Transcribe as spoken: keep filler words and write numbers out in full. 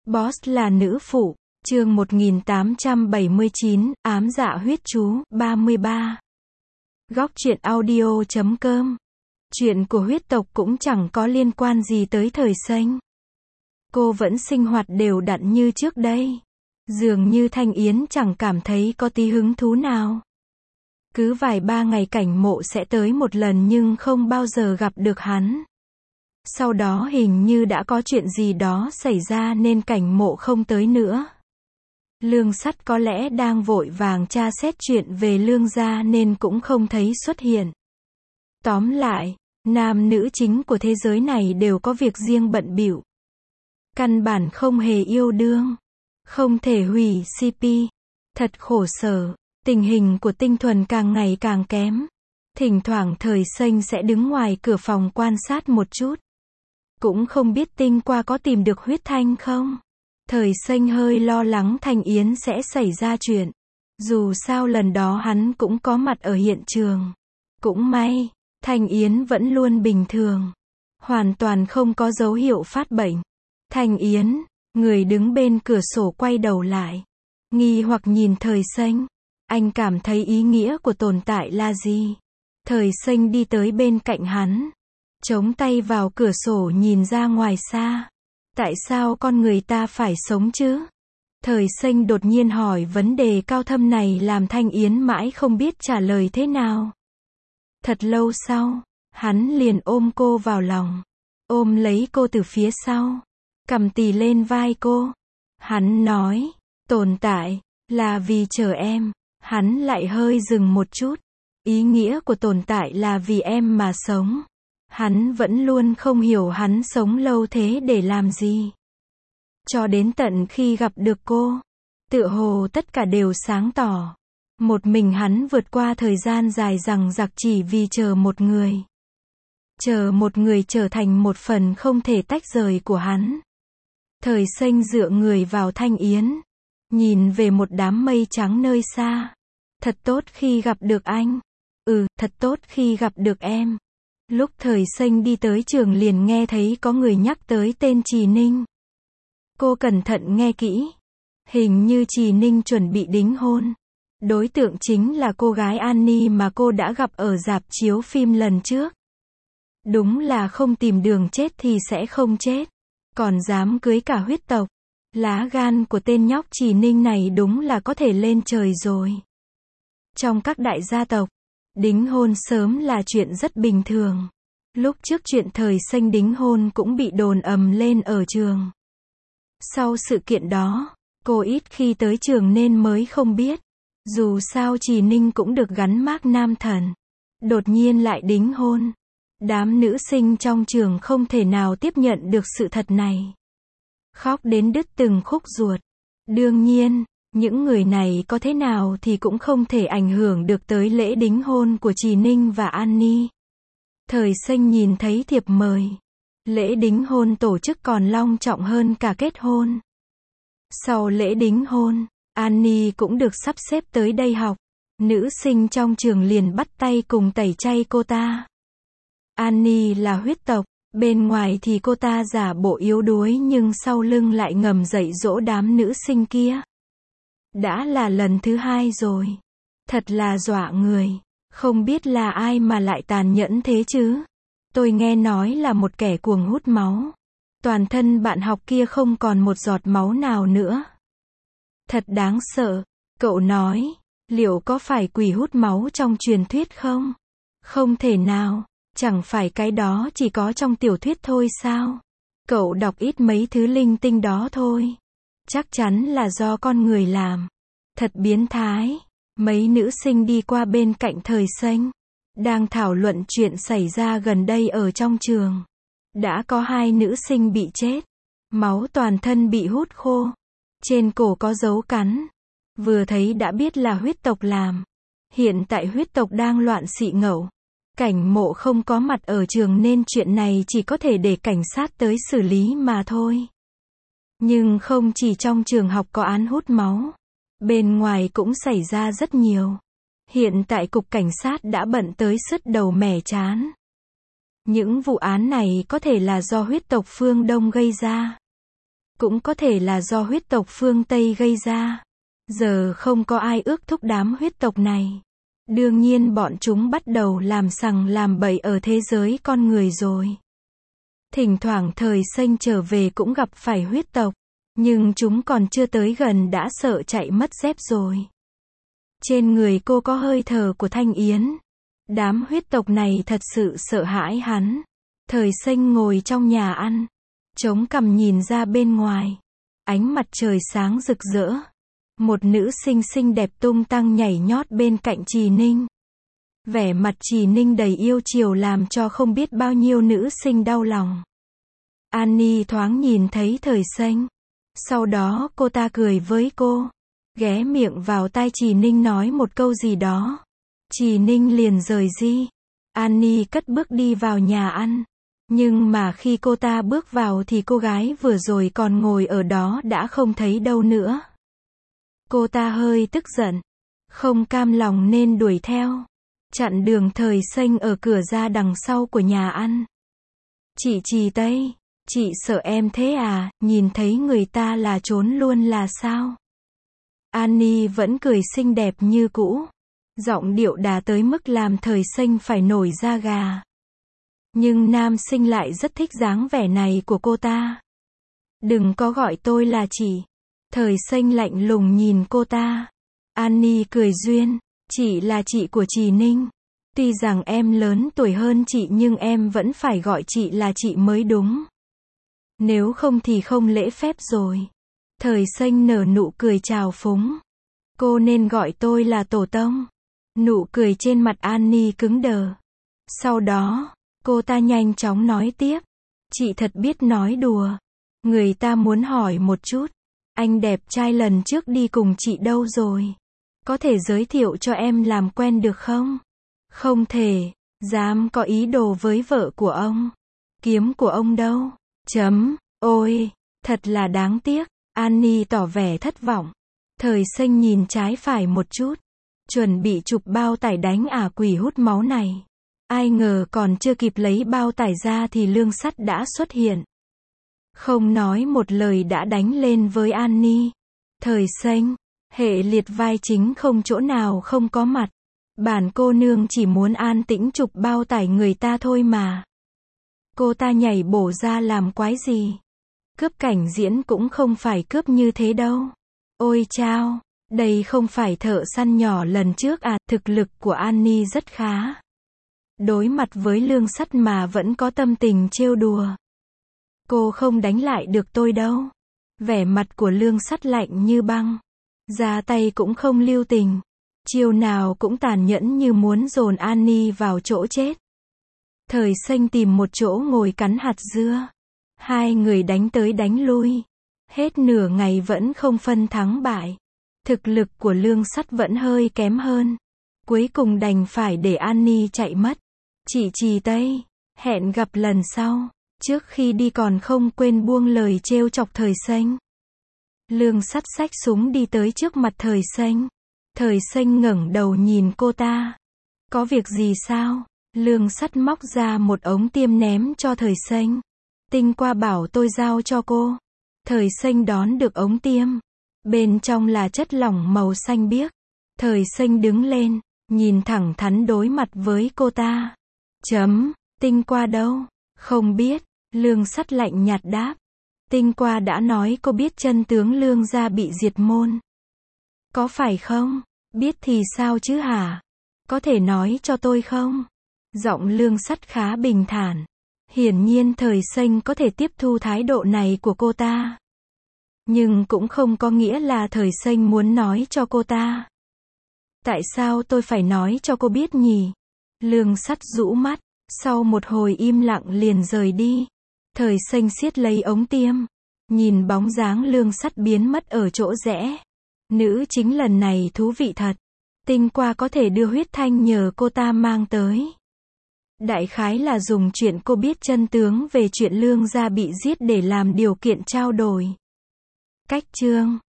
Boss là nữ phụ, chương một nghìn tám trăm bảy mươi chín, ám dạ huyết chú, ba mươi ba. Góc truyện audio chấm com. Chuyện của huyết tộc cũng chẳng có liên quan gì tới thời Xanh. Cô vẫn sinh hoạt đều đặn như trước đây. Dường như Thanh Yến chẳng cảm thấy có tí hứng thú nào. Cứ vài ba ngày Cảnh Mộ sẽ tới một lần nhưng không bao giờ gặp được hắn. Sau đó hình như đã có chuyện gì đó xảy ra nên Cảnh Mộ không tới nữa. Lương Sắt có lẽ đang vội vàng tra xét chuyện về Lương gia nên cũng không thấy xuất hiện. Tóm lại, nam nữ chính của thế giới này đều có việc riêng bận bịu. Căn bản không hề yêu đương. Không thể hủy xê pê. Thật khổ sở. Tình hình của Tinh Thuần càng ngày càng kém. Thỉnh thoảng Thời Xanh sẽ đứng ngoài cửa phòng quan sát một chút. Cũng không biết Tinh Qua có tìm được Huyết Thanh không? Thời Xanh hơi lo lắng Thanh Yến sẽ xảy ra chuyện. Dù sao lần đó hắn cũng có mặt ở hiện trường. Cũng may, Thanh Yến vẫn luôn bình thường. Hoàn toàn không có dấu hiệu phát bệnh. Thanh Yến, người đứng bên cửa sổ quay đầu lại. Nghi hoặc nhìn Thời Xanh. Anh cảm thấy ý nghĩa của tồn tại là gì? Thời Xanh đi tới bên cạnh hắn. Chống tay vào cửa sổ nhìn ra ngoài xa. Tại sao con người ta phải sống chứ? Thời Xanh đột nhiên hỏi vấn đề cao thâm này làm Thanh Yến mãi không biết trả lời thế nào. Thật lâu sau, hắn liền ôm cô vào lòng. Ôm lấy cô từ phía sau. Cầm tì lên vai cô. Hắn nói, tồn tại, là vì chờ em. Hắn lại hơi dừng một chút. Ý nghĩa của tồn tại là vì em mà sống. Hắn vẫn luôn không hiểu hắn sống lâu thế để làm gì. Cho đến tận khi gặp được cô. Tựa hồ tất cả đều sáng tỏ. Một mình hắn vượt qua thời gian dài dằng dặc chỉ vì chờ một người. Chờ một người trở thành một phần không thể tách rời của hắn. Thời Xanh dựa người vào Thanh Yến. Nhìn về một đám mây trắng nơi xa. Thật tốt khi gặp được anh. Ừ, thật tốt khi gặp được em. Lúc Thời Xanh đi tới trường liền nghe thấy có người nhắc tới tên Trì Ninh. Cô cẩn thận nghe kỹ. Hình như Trì Ninh chuẩn bị đính hôn. Đối tượng chính là cô gái Annie mà cô đã gặp ở rạp chiếu phim lần trước. Đúng là không tìm đường chết thì sẽ không chết. Còn dám cưới cả huyết tộc. Lá gan của tên nhóc Trì Ninh này đúng là có thể lên trời rồi. Trong các đại gia tộc, đính hôn sớm là chuyện rất bình thường. Lúc trước chuyện Thời Xanh đính hôn cũng bị đồn ầm lên ở trường. Sau sự kiện đó, cô ít khi tới trường nên mới không biết. Dù sao Trì Ninh cũng được gắn mác nam thần. Đột nhiên lại đính hôn. Đám nữ sinh trong trường không thể nào tiếp nhận được sự thật này. Khóc đến đứt từng khúc ruột. Đương nhiên, những người này có thế nào thì cũng không thể ảnh hưởng được tới lễ đính hôn của Trì Ninh và Annie. Thời Xanh nhìn thấy thiệp mời. Lễ đính hôn tổ chức còn long trọng hơn cả kết hôn. Sau lễ đính hôn, Annie cũng được sắp xếp tới đây học. Nữ sinh trong trường liền bắt tay cùng tẩy chay cô ta. Annie là huyết tộc. Bên ngoài thì cô ta giả bộ yếu đuối nhưng sau lưng lại ngầm dạy dỗ đám nữ sinh kia. Đã là lần thứ hai rồi. Thật là dọa người. Không biết là ai mà lại tàn nhẫn thế chứ. Tôi nghe nói là một kẻ cuồng hút máu. Toàn thân bạn học kia không còn một giọt máu nào nữa. Thật đáng sợ. Cậu nói, liệu có phải quỷ hút máu trong truyền thuyết không? Không thể nào. Chẳng phải cái đó chỉ có trong tiểu thuyết thôi sao? Cậu đọc ít mấy thứ linh tinh đó thôi. Chắc chắn là do con người làm. Thật biến thái. Mấy nữ sinh đi qua bên cạnh Thời Xanh. Đang thảo luận chuyện xảy ra gần đây ở trong trường. Đã có hai nữ sinh bị chết. Máu toàn thân bị hút khô. Trên cổ có dấu cắn. Vừa thấy đã biết là huyết tộc làm. Hiện tại huyết tộc đang loạn xị ngẫu. Cảnh Mộ không có mặt ở trường nên chuyện này chỉ có thể để cảnh sát tới xử lý mà thôi. Nhưng không chỉ trong trường học có án hút máu. Bên ngoài cũng xảy ra rất nhiều. Hiện tại cục cảnh sát đã bận tới sứt đầu mẻ trán. Những vụ án này có thể là do huyết tộc phương Đông gây ra. cũng có thể là do huyết tộc phương Tây gây ra. Giờ không có ai ước thúc đám huyết tộc này. Đương nhiên bọn chúng bắt đầu làm sằng làm bậy ở thế giới con người rồi. Thỉnh thoảng Thời Xanh trở về cũng gặp phải huyết tộc, nhưng chúng còn chưa tới gần đã sợ chạy mất dép rồi. Trên người cô có hơi thở của Thanh Yến. Đám huyết tộc này thật sự sợ hãi hắn. Thời Xanh ngồi trong nhà ăn, chống cằm nhìn ra bên ngoài. Ánh mặt trời sáng rực rỡ. Một nữ sinh xinh đẹp tung tăng nhảy nhót bên cạnh Trì Ninh. Vẻ mặt Trì Ninh đầy yêu chiều làm cho không biết bao nhiêu nữ sinh đau lòng. Annie thoáng nhìn thấy Thời Xanh. Sau đó cô ta cười với cô, ghé miệng vào tai Trì Ninh nói một câu gì đó. Trì Ninh liền rời đi. Annie cất bước đi vào nhà ăn. Nhưng mà khi cô ta bước vào thì cô gái vừa rồi còn ngồi ở đó đã không thấy đâu nữa. Cô ta hơi tức giận, không cam lòng nên đuổi theo, chặn đường Thời Xanh ở cửa ra đằng sau của nhà ăn. Chị Trì Tây, chị sợ em thế à, nhìn thấy người ta là trốn luôn là sao? Annie vẫn cười xinh đẹp như cũ, giọng điệu đà tới mức làm Thời Xanh phải nổi da gà. Nhưng nam sinh lại rất thích dáng vẻ này của cô ta. Đừng có gọi tôi là chị. Thời Xanh lạnh lùng nhìn cô ta. Annie cười duyên, chị là chị của Trì Ninh. Tuy rằng em lớn tuổi hơn chị nhưng em vẫn phải gọi chị là chị mới đúng. Nếu không thì không lễ phép rồi. Thời Xanh nở nụ cười trào phúng. Cô nên gọi tôi là tổ tông. Nụ cười trên mặt Annie cứng đờ. Sau đó, cô ta nhanh chóng nói tiếp. Chị thật biết nói đùa. Người ta muốn hỏi một chút. Anh đẹp trai lần trước đi cùng chị đâu rồi? Có thể giới thiệu cho em làm quen được không? Không thể. Dám có ý đồ với vợ của ông. Kiếm của ông đâu? Chấm. Ôi, thật là đáng tiếc. Annie tỏ vẻ thất vọng. Thời Xanh nhìn trái phải một chút. Chuẩn bị chụp bao tải đánh ả quỷ hút máu này. Ai ngờ còn chưa kịp lấy bao tải ra thì Lương Sắt đã xuất hiện. Không nói một lời đã đánh lên với Annie. Thời Xanh, hệ liệt vai chính không chỗ nào không có mặt. Bản cô nương chỉ muốn an tĩnh chụp bao tải người ta thôi mà. Cô ta nhảy bổ ra làm quái gì? Cướp cảnh diễn cũng không phải cướp như thế đâu. Ôi chao, đây không phải thợ săn nhỏ lần trước à, thực lực của Annie rất khá. Đối mặt với Lương Sắt mà vẫn có tâm tình trêu đùa. Cô không đánh lại được tôi đâu. Vẻ mặt của Lương Sắt lạnh như băng. Ra tay cũng không lưu tình. Chiêu nào cũng tàn nhẫn như muốn dồn Annie vào chỗ chết. Thời Xanh tìm một chỗ ngồi cắn hạt dưa. Hai người đánh tới đánh lui. Hết nửa ngày vẫn không phân thắng bại. Thực lực của Lương Sắt vẫn hơi kém hơn. Cuối cùng đành phải để Annie chạy mất. Chị Trì Tây, hẹn gặp lần sau. Trước khi đi còn không quên buông lời trêu chọc Thời Xanh. Lương Sắt xách súng đi tới trước mặt Thời Xanh. Thời Xanh ngẩng đầu nhìn cô ta. Có việc gì sao? Lương Sắt móc ra một ống tiêm ném cho Thời Xanh. Tinh qua bảo tôi giao cho cô. Thời Xanh đón được ống tiêm. Bên trong là chất lỏng màu xanh biếc. Thời Xanh đứng lên, nhìn thẳng thắn đối mặt với cô ta. Chấm, tinh qua đâu? Không biết. Lương Sắt lạnh nhạt đáp. Tinh qua đã nói cô biết chân tướng Lương gia bị diệt môn. Có phải không? Biết thì sao chứ hả? Có thể nói cho tôi không? Giọng Lương Sắt khá bình thản. Hiển nhiên Thời Xanh có thể tiếp thu thái độ này của cô ta. Nhưng cũng không có nghĩa là Thời Xanh muốn nói cho cô ta. Tại sao tôi phải nói cho cô biết nhỉ? Lương Sắt rũ mắt, sau một hồi im lặng liền rời đi. Thời Xanh siết lấy ống tiêm, nhìn bóng dáng Lương Sắt biến mất ở chỗ rẽ. Nữ chính lần này thú vị thật. Tinh qua có thể đưa huyết thanh nhờ cô ta mang tới. Đại khái là dùng chuyện cô biết chân tướng về chuyện Lương gia bị giết để làm điều kiện trao đổi. Cách chương